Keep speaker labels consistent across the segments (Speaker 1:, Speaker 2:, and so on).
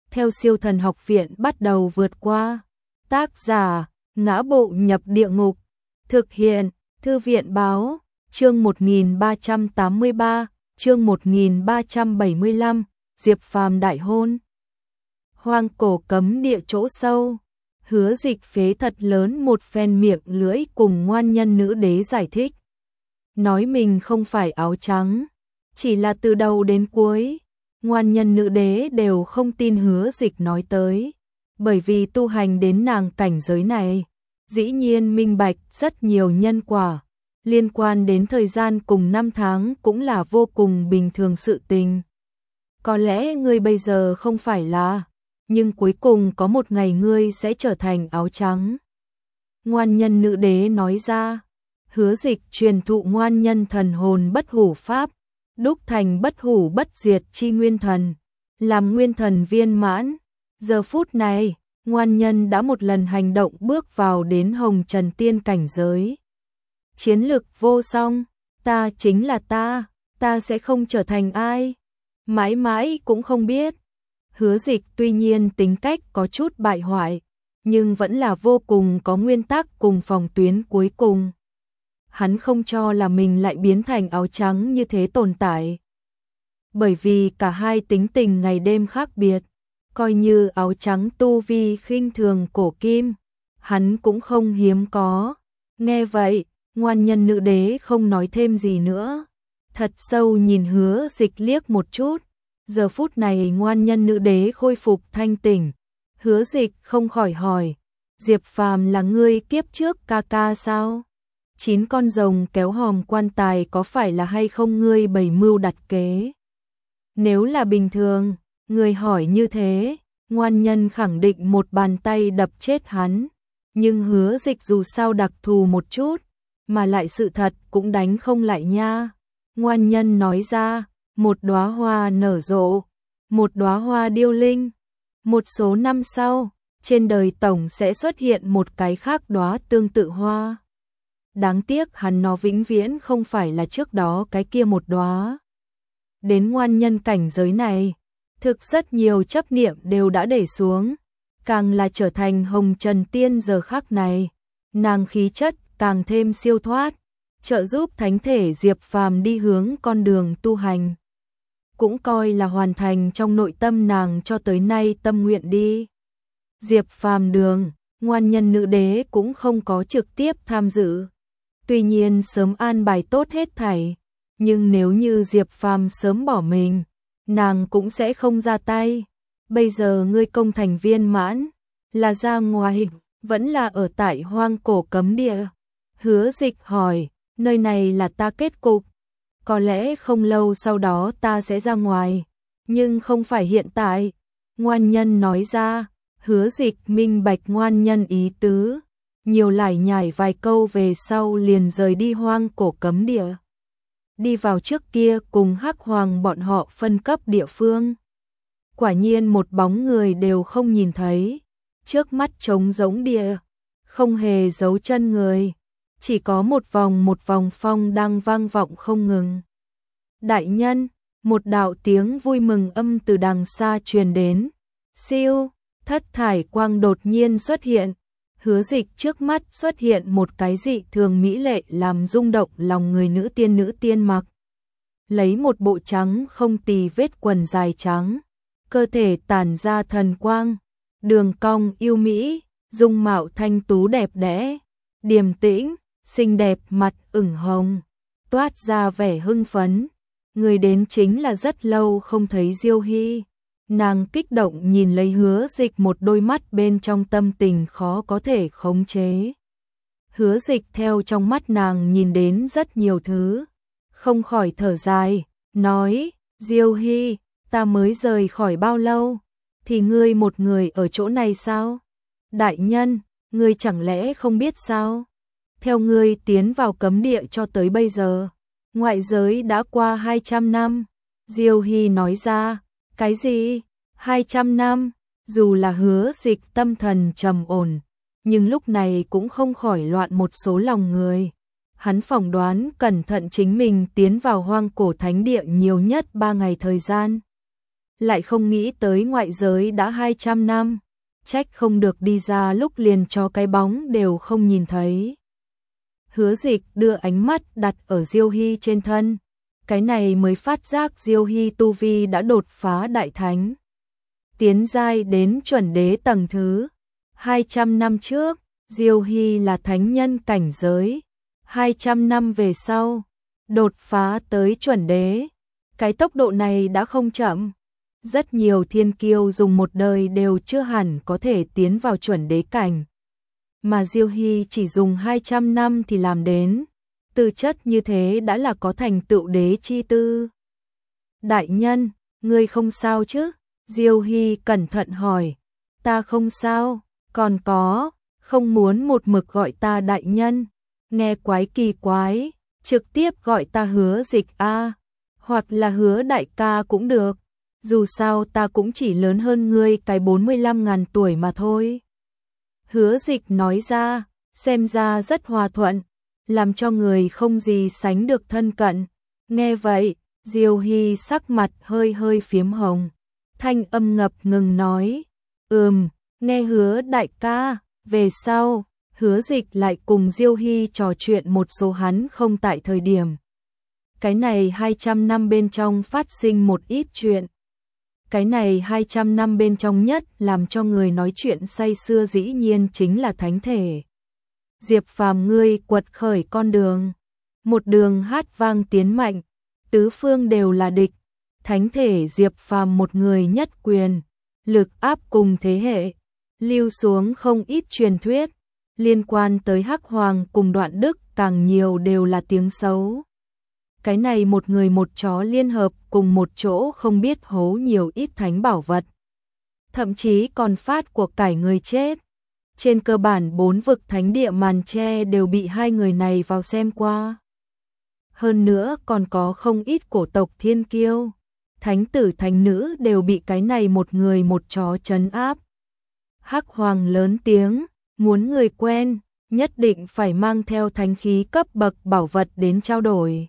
Speaker 1: theo Siêu Thần Học Viện bắt đầu vượt qua. Tác giả: Ngã Bộ Nhập Địa Ngục. Thực hiện: Thư viện báo. Chương 1383, chương 1375, Diệp Phàm đại hôn. Hoang cổ cấm địa chỗ sâu. Hứa Dịch phế thật lớn một phen miệng lưỡi cùng ngoan nhân nữ đế giải thích. Nói mình không phải áo trắng, chỉ là từ đầu đến cuối, ngoan nhân nữ đế đều không tin Hứa Dịch nói tới. Bởi vì tu hành đến nàng cảnh giới này, dĩ nhiên minh bạch rất nhiều nhân quả, liên quan đến thời gian cùng năm tháng cũng là vô cùng bình thường sự tình. Có lẽ ngươi bây giờ không phải là, nhưng cuối cùng có một ngày ngươi sẽ trở thành áo trắng. Ngoan nhân nữ đế nói ra. Hứa Dịch truyền thụ ngoan nhân thần hồn bất hủ pháp, đúc thành bất hủ bất diệt chi nguyên thần, làm nguyên thần viên mãn. Giờ phút này, ngoan nhân đã một lần hành động bước vào đến hồng trần tiên cảnh giới. Chiến lực vô song, ta chính là ta sẽ không trở thành ai, mãi mãi cũng không biết. Hứa Dịch tuy nhiên tính cách có chút bại hoại, nhưng vẫn là vô cùng có nguyên tắc cùng phòng tuyến cuối cùng. Hắn không cho là mình lại biến thành áo trắng như thế tồn tại. Bởi vì cả hai tính tình ngày đêm khác biệt, coi như áo trắng tu vi khinh thường cổ kim, hắn cũng không hiếm có. Nghe vậy, ngoan nhân nữ đế không nói thêm gì nữa, thật sâu nhìn Hứa Dịch liếc một chút. Giờ phút này ngoan nhân nữ đế khôi phục thanh tỉnh. Hứa Dịch không khỏi hỏi, Diệp Phàm là ngươi kiếp trước ca ca sao? 9 con rồng kéo hòm quan tài có phải là hay không ngươi bày mưu đặt kế? Nếu là bình thường, người hỏi như thế, ngoan nhân khẳng định một bàn tay đập chết hắn. Nhưng Hứa Dịch dù sao đặc thù một chút, mà lại sự thật cũng đánh không lại nha. Ngoan nhân nói ra, một đóa hoa nở rộ, một đóa hoa điêu linh. Một số năm sau, trên đời tổng sẽ xuất hiện một cái khác đóa tương tự hoa. Đáng tiếc hắn nó vĩnh viễn không phải là trước đó cái kia một đóa. Đến ngoan nhân cảnh giới này, thực rất nhiều chấp niệm đều đã để xuống, càng là trở thành hồng trần tiên giờ khắc này, nàng khí chất càng thêm siêu thoát, trợ giúp thánh thể Diệp Phàm đi hướng con đường tu hành. Cũng coi là hoàn thành trong nội tâm nàng cho tới nay tâm nguyện đi. Diệp Phàm đường, ngoan nhân nữ đế cũng không có trực tiếp tham dự. Tuy nhiên sớm an bài tốt hết thảy, nhưng nếu như Diệp Phàm sớm bỏ mình, nàng cũng sẽ không ra tay. Bây giờ ngươi công thành viên mãn, là ra ngoài, vẫn là ở tại hoang cổ cấm địa? Hứa Dịch hỏi, nơi này là ta kết cục. Có lẽ không lâu sau đó ta sẽ ra ngoài, nhưng không phải hiện tại. Ngoan nhân nói ra. Hứa Dịch minh bạch ngoan nhân ý tứ, nhiều lải nhải vài câu về sau liền rời đi hoang cổ cấm địa. Đi vào trước kia cùng Hắc Hoàng bọn họ phân cấp địa phương. Quả nhiên một bóng người đều không nhìn thấy, trước mắt trống rỗng địa, không hề dấu chân người, chỉ có một vòng phong đang vang vọng không ngừng. Đại nhân, một đạo tiếng vui mừng âm từ đằng xa truyền đến. Siêu, thất thải quang đột nhiên xuất hiện. Hứa Dịch trước mắt xuất hiện một cái dị thường mỹ lệ làm rung động lòng người nữ tiên mặc. Lấy một bộ trắng không tì vết quần dài trắng, cơ thể tản ra thần quang, đường cong yêu mỹ, dung mạo thanh tú đẹp đẽ, điềm tĩnh, xinh đẹp, mặt ửng hồng, toát ra vẻ hưng phấn. Người đến chính là rất lâu không thấy Diêu Hy. Nàng kích động nhìn lấy Hứa Dịch, một đôi mắt bên trong tâm tình khó có thể khống chế. Hứa Dịch theo trong mắt nàng nhìn đến rất nhiều thứ, không khỏi thở dài, nói, Diêu Hy, ta mới rời khỏi bao lâu, thì ngươi một người ở chỗ này sao? Đại nhân, ngươi chẳng lẽ không biết sao? Theo ngươi tiến vào cấm địa cho tới bây giờ, ngoại giới đã qua 200 năm. Diêu Hy nói ra. Cái gì? 200 năm? Dù là Hứa Dịch tâm thần trầm ổn, nhưng lúc này cũng không khỏi loạn một số lòng người. Hắn phỏng đoán cẩn thận chính mình tiến vào hoang cổ thánh địa nhiều nhất 3 ngày thời gian. lại không nghĩ tới ngoại giới đã 200 năm, trách không được đi ra lúc liền cho cái bóng đều không nhìn thấy. Hứa Dịch đưa ánh mắt đặt ở Diêu Hy trên thân, cái này mới phát giác Diêu Hy tu vi đã đột phá đại thánh, tiến giai đến chuẩn đế tầng thứ. 200 năm trước, Diêu Hy là thánh nhân cảnh giới, 200 năm về sau, đột phá tới chuẩn đế. Cái tốc độ này đã không chậm. Rất nhiều thiên kiêu dùng một đời đều chưa hẳn có thể tiến vào chuẩn đế cảnh. Mà Diêu Hy chỉ dùng 200 năm thì làm đến. Tư chất như thế đã là có thành tựu đế chi tư. Đại nhân, ngươi không sao chứ? Diêu Hy cẩn thận hỏi. Ta không sao, còn có, không muốn một mực gọi ta đại nhân. Nghe quái kỳ quái, trực tiếp gọi ta Hứa Dịch a, hoặc là Hứa đại ca cũng được. Dù sao ta cũng chỉ lớn hơn ngươi cái 45.000 tuổi mà thôi. Hứa Dịch nói ra, xem ra rất hòa thuận, làm cho người không gì sánh được thân cận. Nghe vậy, Diêu Hy sắc mặt hơi hơi phiếm hồng, thanh âm ngập ngừng nói, nghe Hứa đại ca. Về sau, Hứa Dịch lại cùng Diêu Hy trò chuyện một số hắn không tại thời điểm. Cái này 200 năm bên trong phát sinh một ít chuyện. Cái này 200 năm bên trong nhất làm cho người nói chuyện say sưa dĩ nhiên chính là thánh thể. Diệp Phàm ngươi quật khởi con đường, một đường hát vang tiến mạnh, tứ phương đều là địch. Thánh thể Diệp Phàm một người nhất quyền, lực áp cùng thế hệ, lưu xuống không ít truyền thuyết, liên quan tới Hắc Hoàng cùng Đoạn Đức càng nhiều đều là tiếng xấu. Cái này một người một chó liên hợp cùng một chỗ không biết hố nhiều ít thánh bảo vật. Thậm chí còn phát của cải người chết. Trên cơ bản 4 vực thánh địa màn tre đều bị hai người này vào xem qua. Hơn nữa còn có không ít cổ tộc thiên kiêu. Thánh tử thánh nữ đều bị cái này một người một chó trấn áp. Hắc Hoàng lớn tiếng, muốn người quen, nhất định phải mang theo thánh khí cấp bậc bảo vật đến trao đổi.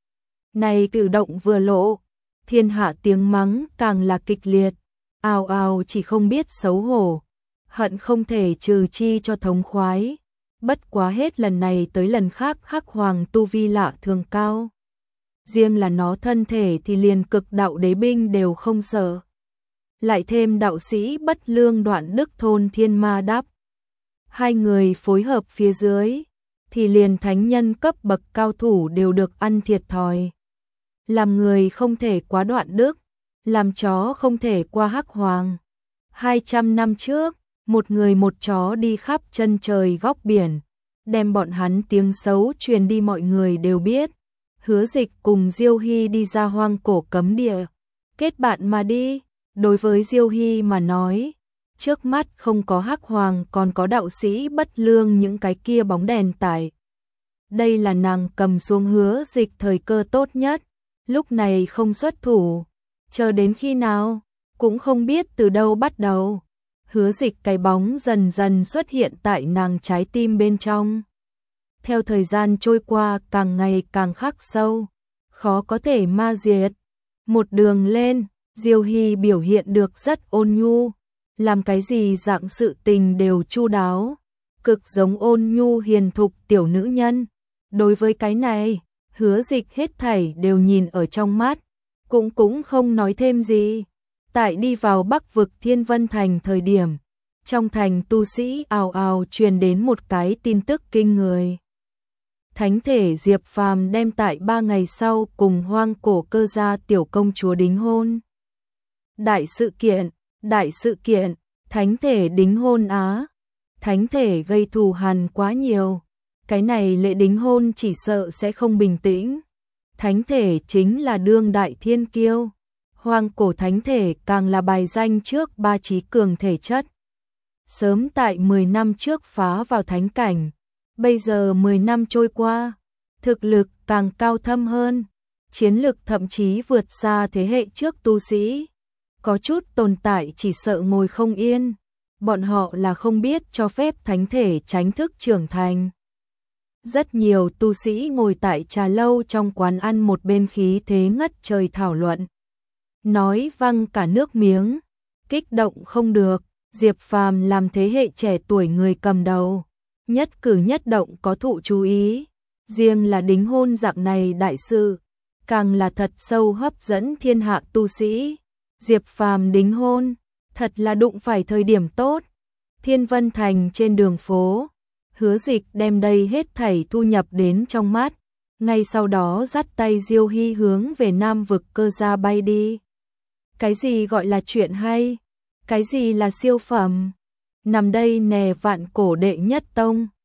Speaker 1: Này cử động vừa lộ, thiên hạ tiếng mắng càng là kịch liệt, ào ào chỉ không biết xấu hổ, hận không thể trừ chi cho thống khoái. Bất quá hết lần này tới lần khác Hắc Hoàng tu vi lạ thường cao. Riêng là nó thân thể thì liền cực đạo đế binh đều không sợ. Lại thêm đạo sĩ bất lương Đoạn Đức thôn thiên ma đáp. Hai người phối hợp phía dưới, thì liền thánh nhân cấp bậc cao thủ đều được ăn thiệt thòi. Làm người không thể quá Đoạn Đức, làm chó không thể qua Hắc Hoàng. 200 năm trước, một người một chó đi khắp chân trời góc biển, đem bọn hắn tiếng xấu truyền đi mọi người đều biết. Hứa Dịch cùng Diêu Hy đi ra hoang cổ cấm địa, kết bạn mà đi. Đối với Diêu Hy mà nói, trước mắt không có Hắc Hoàng còn có đạo sĩ bất lương những cái kia bóng đèn tải. Đây là nàng cầm xuống Hứa Dịch thời cơ tốt nhất, lúc này không xuất thủ, chờ đến khi nào, cũng không biết từ đâu bắt đầu. Hứa Dịch cái bóng dần dần xuất hiện tại nàng trái tim bên trong. Theo thời gian trôi qua càng ngày càng khắc sâu, khó có thể ma diệt. Một đường lên, Diêu Hy biểu hiện được rất ôn nhu, làm cái gì dạng sự tình đều chu đáo, cực giống ôn nhu hiền thục tiểu nữ nhân. Đối với cái này, Hứa Dịch hết thảy đều nhìn ở trong mắt, cũng không nói thêm gì. Tại đi vào Bắc vực Thiên Vân Thành thời điểm, trong thành tu sĩ ào ào truyền đến một cái tin tức kinh người. Thánh thể Diệp Phàm đem tại 3 ngày sau cùng hoang cổ cơ gia tiểu công chúa đính hôn. Đại sự kiện, thánh thể đính hôn á. Thánh thể gây thù hằn quá nhiều. Cái này lễ đính hôn chỉ sợ sẽ không bình tĩnh. Thánh thể chính là đương đại thiên kiêu. Hoang cổ thánh thể càng là bài danh trước 3 trí cường thể chất. Sớm tại 10 năm trước phá vào thánh cảnh. Bây giờ 10 năm trôi qua, thực lực càng cao thâm hơn, chiến lực thậm chí vượt xa thế hệ trước tu sĩ. Có chút tồn tại chỉ sợ ngồi không yên, bọn họ là không biết cho phép thánh thể tránh thức trưởng thành. Rất nhiều tu sĩ ngồi tại trà lâu trong quán ăn một bên khí thế ngất trời thảo luận. nói văng cả nước miếng, kích động không được, Diệp Phàm làm thế hệ trẻ tuổi người cầm đầu, nhất cử nhất động có thụ chú ý, riêng là đính hôn dạng này đại sự, càng là thật sâu hấp dẫn thiên hạ tu sĩ. Diệp Phàm đính hôn, thật là đụng phải thời điểm tốt. Thiên Vân Thành trên đường phố, Hứa Dịch đem đây hết thảy thu nhập đến trong mắt, ngay sau đó dắt tay Diêu Hy hướng về Nam vực Cơ Gia bay đi. Cái gì gọi là chuyện hay? Cái gì là siêu phẩm? Nằm đây nè, vạn cổ đệ nhất tông,